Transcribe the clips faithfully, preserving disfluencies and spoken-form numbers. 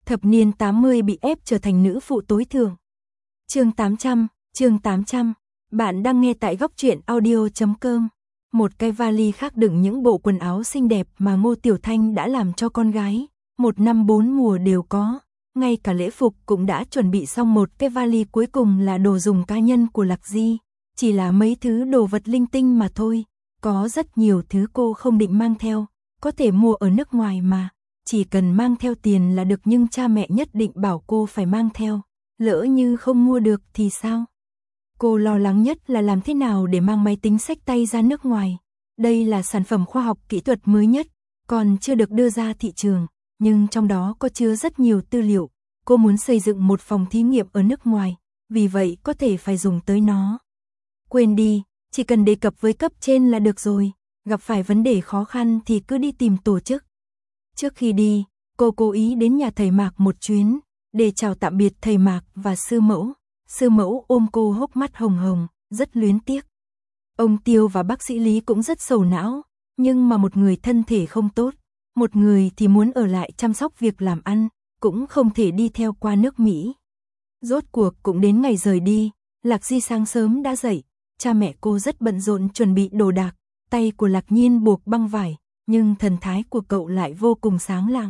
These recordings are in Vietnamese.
Thập niên tám mươi bị ép trở thành nữ phụ tối thượng. Chương tám trăm, chương tám trăm. Bạn đang nghe tại góc truyện audio chấm com. Một cái vali khác đựng những bộ quần áo xinh đẹp mà Ngô Tiểu Thanh đã làm cho con gái, một năm bốn mùa đều có. Ngay cả lễ phục cũng đã chuẩn bị xong, một cái vali cuối cùng là đồ dùng cá nhân của Lạc Di, chỉ là mấy thứ đồ vật linh tinh mà thôi. Có rất nhiều thứ cô không định mang theo, có thể mua ở nước ngoài mà, chỉ cần mang theo tiền là được, nhưng cha mẹ nhất định bảo cô phải mang theo, lỡ như không mua được thì sao? Cô lo lắng nhất là làm thế nào để mang máy tính xách tay ra nước ngoài. Đây là sản phẩm khoa học kỹ thuật mới nhất, còn chưa được đưa ra thị trường, nhưng trong đó có chứa rất nhiều tư liệu. Cô muốn xây dựng một phòng thí nghiệm ở nước ngoài, vì vậy có thể phải dùng tới nó. Quên đi, chỉ cần đề cập với cấp trên là được rồi, gặp phải vấn đề khó khăn thì cứ đi tìm tổ chức. Trước khi đi, cô cố ý đến nhà thầy Mạc một chuyến, để chào tạm biệt thầy Mạc và sư mẫu. Sư mẫu ôm cô hốc mắt hồng hồng, rất luyến tiếc. Ông Tiêu và bác sĩ Lý cũng rất sầu não, nhưng mà một người thân thể không tốt, một người thì muốn ở lại chăm sóc việc làm ăn, cũng không thể đi theo qua nước Mỹ. Rốt cuộc cũng đến ngày rời đi, Lạc Di sáng sớm đã dậy, cha mẹ cô rất bận rộn chuẩn bị đồ đạc, tay của Lạc Nhiên buộc băng vải, nhưng thần thái của cậu lại vô cùng sáng lạng.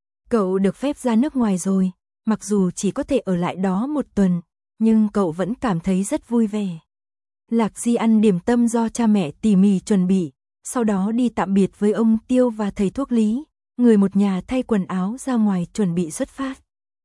Cậu được phép ra nước ngoài rồi, mặc dù chỉ có thể ở lại đó một tuần, nhưng cậu vẫn cảm thấy rất vui vẻ. Lạc Di ăn điểm tâm do cha mẹ tỉ mỉ chuẩn bị, sau đó đi tạm biệt với ông Tiêu và thầy thuốc Lý, người một nhà thay quần áo ra ngoài chuẩn bị xuất phát.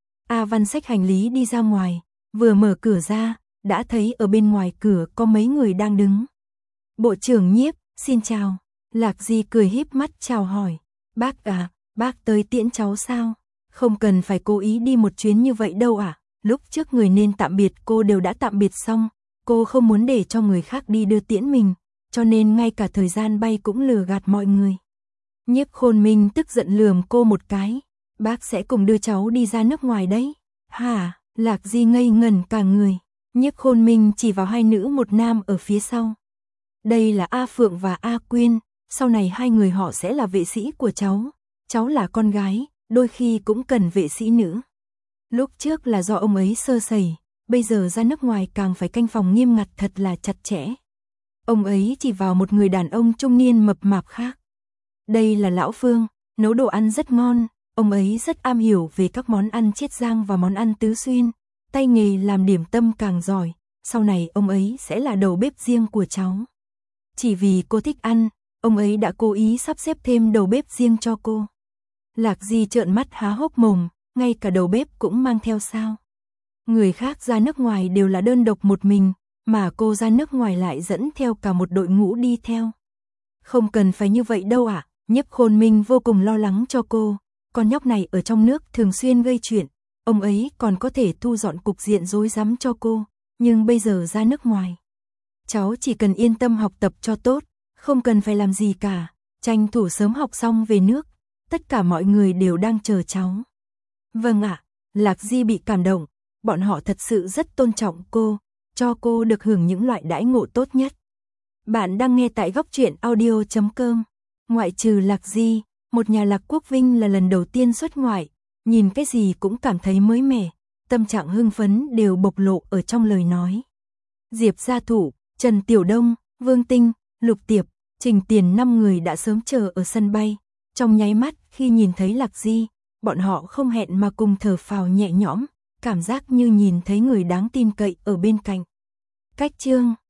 A Văn xách hành lý đi ra ngoài, vừa mở cửa ra, đã thấy ở bên ngoài cửa có mấy người đang đứng. Bộ trưởng Nhiếp, xin chào. Lạc Di cười híp mắt chào hỏi. Bác à, bác tới tiễn cháu sao? Không cần phải cố ý đi một chuyến như vậy đâu ạ. À? Lúc trước người nên tạm biệt cô đều đã tạm biệt xong, cô không muốn để cho người khác đi đưa tiễn mình, cho nên ngay cả thời gian bay cũng lừa gạt mọi người. Nhiếp Khôn Minh tức giận lườm cô một cái. Bác sẽ cùng đưa cháu đi ra nước ngoài đấy. Hả? Lạc Di ngây ngẩn cả người. Nhiếp Khôn Minh chỉ vào hai nữ một nam ở phía sau. Đây là A Phượng và A Quyên, sau này hai người họ sẽ là vệ sĩ của cháu. Cháu là con gái, đôi khi cũng cần vệ sĩ nữ. Lúc trước là do ông ấy sơ sẩy, bây giờ ra nước ngoài càng phải canh phòng nghiêm ngặt thật là chặt chẽ. Ông ấy chỉ vào một người đàn ông trung niên mập mạp khác. Đây là Lão Phương, nấu đồ ăn rất ngon, ông ấy rất am hiểu về các món ăn Chiết Giang và món ăn Tứ Xuyên, tay nghề làm điểm tâm càng giỏi, sau này ông ấy sẽ là đầu bếp riêng của cháu. Chỉ vì cô thích ăn, ông ấy đã cố ý sắp xếp thêm đầu bếp riêng cho cô. Lạc Di trợn mắt há hốc mồm, ngay cả đầu bếp cũng mang theo sao? Người khác ra nước ngoài đều là đơn độc một mình, mà cô ra nước ngoài lại dẫn theo cả một đội ngũ đi theo. Không cần phải như vậy đâu ạ. À? Nhiếp Khôn Minh vô cùng lo lắng cho cô, con nhóc này ở trong nước thường xuyên gây chuyện, ông ấy còn có thể thu dọn cục diện rối rắm cho cô, nhưng bây giờ ra nước ngoài. Cháu chỉ cần yên tâm học tập cho tốt, không cần phải làm gì cả, tranh thủ sớm học xong về nước, tất cả mọi người đều đang chờ cháu. Vâng ạ, Lạc Di bị cảm động, bọn họ thật sự rất tôn trọng cô, cho cô được hưởng những loại đãi ngộ tốt nhất. Bạn đang nghe tại góc truyện audio chấm com. Ngoại trừ Lạc Di, một nhà Lạc Quốc Vinh là lần đầu tiên xuất ngoại, nhìn cái gì cũng cảm thấy mới mẻ, tâm trạng hưng phấn đều bộc lộ ở trong lời nói. Diệp Gia Thụ, Trần Tiểu Đông, Vương Tinh, Lục Tiệp, Trình Tiền năm người đã sớm chờ ở sân bay, trong nháy mắt khi nhìn thấy Lạc Di, bọn họ không hẹn mà cùng thở phào nhẹ nhõm, cảm giác như nhìn thấy người đáng tin cậy ở bên cạnh. Cách chương